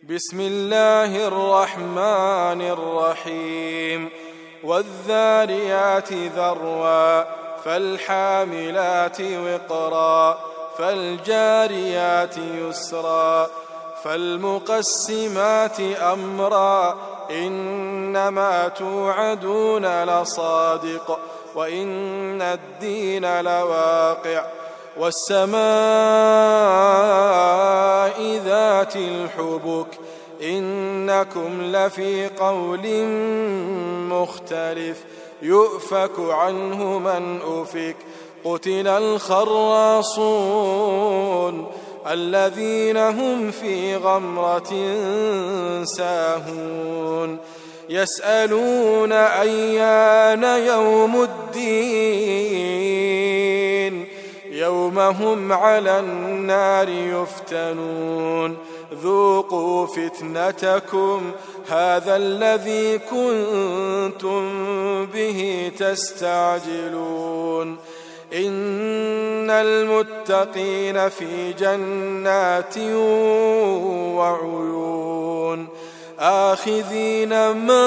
بسم الله الرحمن الرحيم والذاريات ذروا فالحاملات وقرا فالجاريات يسرا فالمقسمات أمرا إنما توعدون لصادق وإن الدين لواقع والسماء ذات الحبك إنكم لفي قول مختلف يؤفك عنه من أفك قتل الخراصون الذين هم في غمرة ساهون يسألون أيان يوم الدين يوم هم على النار يفتنون ذوقوا فتنتكم هذا الذي كنتم به تستعجلون إن المتقين في جنات وعيون آخذين ما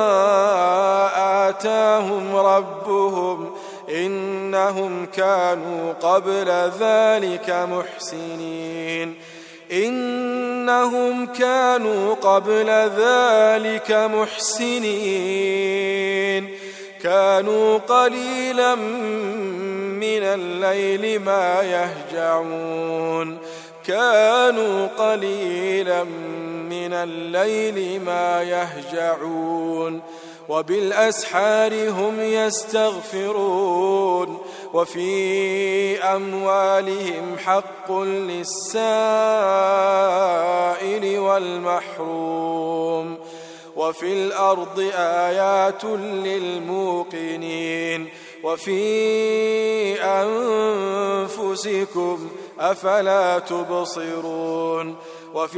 آتاهم ربهم إنهم كانوا قبل ذلك محسنين كانوا قليلا من الليل ما يهجعون وبالأسحار هم يستغفرون وفي أموالهم حق للسائل والمحروم وفي الأرض آيات للموقنين وفي أنفسكم أفلا تبصرون وفي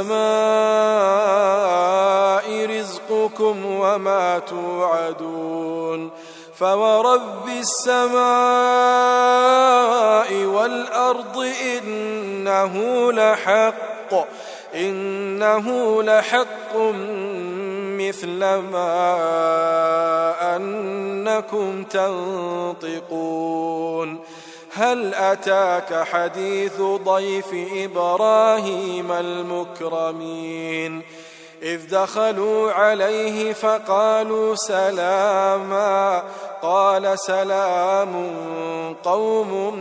السماء رزقكم وما توعدون فورب السماء والأرض إنه لحق مثل ما أنكم تنطقون هل أتاك حديث ضيف إبراهيم المكرمين إذ دخلوا عليه فقالوا سلاما قال سلام قوم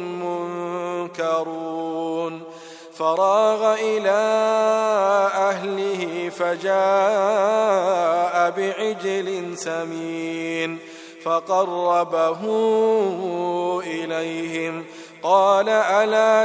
منكرون فراغ إلى أهله فجاء بعجل سمين فقربه إليهم قال ألا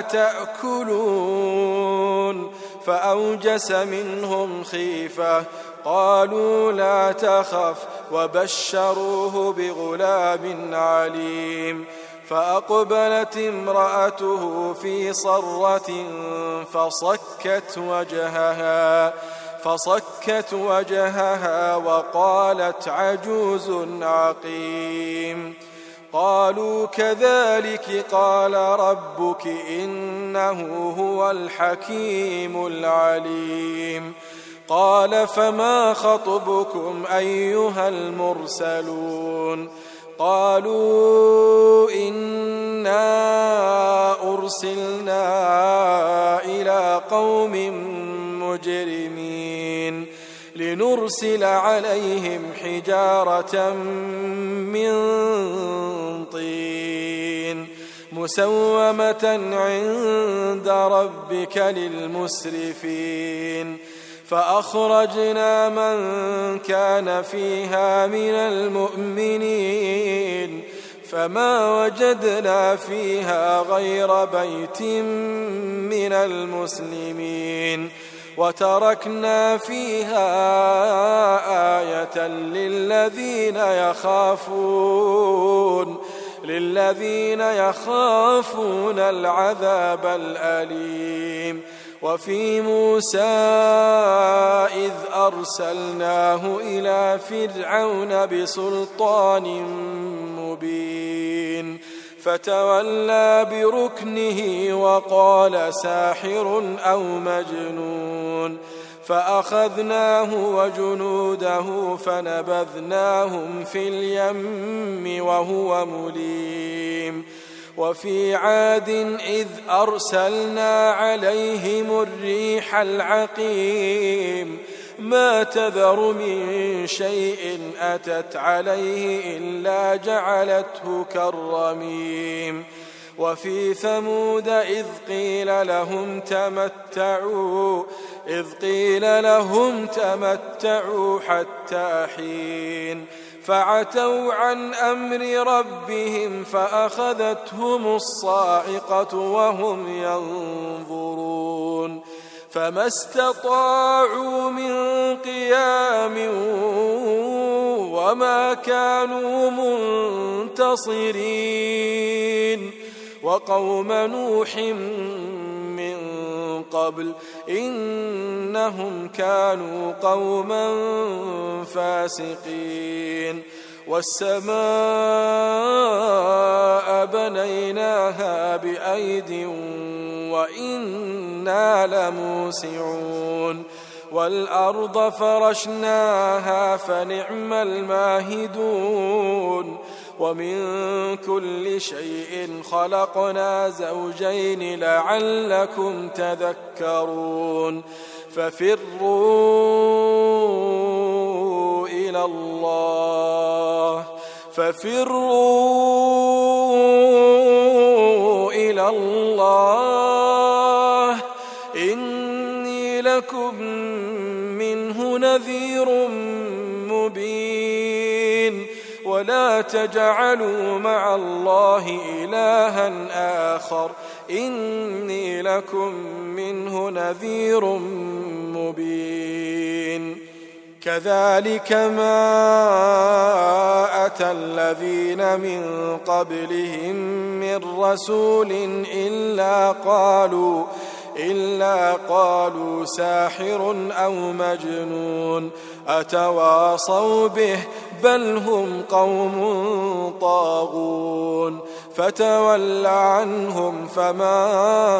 تأكلون فأوجس منهم خيفة قالوا لا تخف وبشروه بغلام عليم فأقبلت امرأته في صرة فصكت وجهها وقالت عجوز عقيم قالوا كذلك قال ربك إنه هو الحكيم العليم قال فما خطبكم أيها المرسلون قالوا إنا أرسلنا إلى قوم مجرمين لنرسل عليهم حجارة من طين مسومة عند ربك للمسرفين فأخرجنا من كان فيها من المؤمنين فما وجدنا فيها غير بيت من المسلمين وتركنا فيها آية للذين يخافون العذاب الأليم وفي موسى إذ أرسلناه إلى فرعون بسلطان مبين فتولى بركنه وقال ساحر أو مجنون فأخذناه وجنوده فنبذناهم في اليم وهو مليم وفي عاد إذ أرسلنا عليهم الريح العقيم ما تذر من شيء أتت عليه إلا جعلته كالرميم وفي ثمود إذ قيل لهم تمتعوا حتى حين فعتوا عن أمر ربهم فأخذتهم الصاعقة وهم ينظرون فما استطاعوا من قيام وما كانوا منتصرين وقوم نوح من قبل إنهم كانوا قوما فاسقين والسماء بنيناها بأيد وإنا لموسعون والأرض فرشناها فنعم الماهدون ومن كل شيء خلقنا زوجين لعلكم تذكرون ففروا إلى الله إني لكم منه نذير مبين ولا تجعلوا مع الله إلها آخر إني لكم منه نذير مبين كذلك ما أتى الذين من قبلهم من رسول إلا قالوا ساحر أو مجنون أتواصوا به بل هم قوم طاغون فتول عنهم فما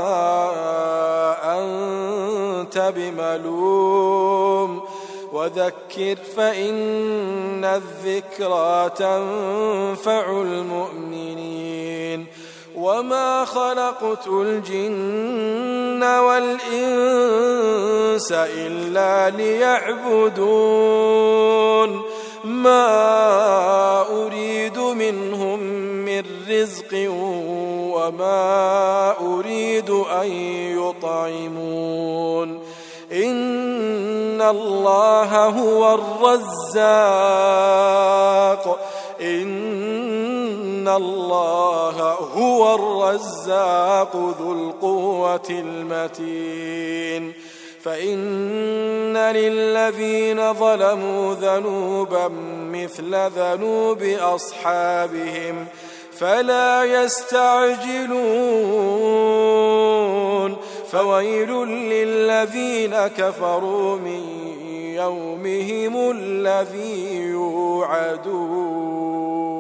أنت بملوم وذكر فإن الذكرى تنفع المؤمنين وما خلقت الجن والإنس إلا ليعبدون ما أريد منهم من رزق وما أريد أن يطعمون إن الله هو الرزاق ذو القوة المتين فإن للذين ظلموا ذنوبا مثل ذنوب أصحابهم فلا يستعجلون فويل للذين كفروا من يومهم الذي يوعدون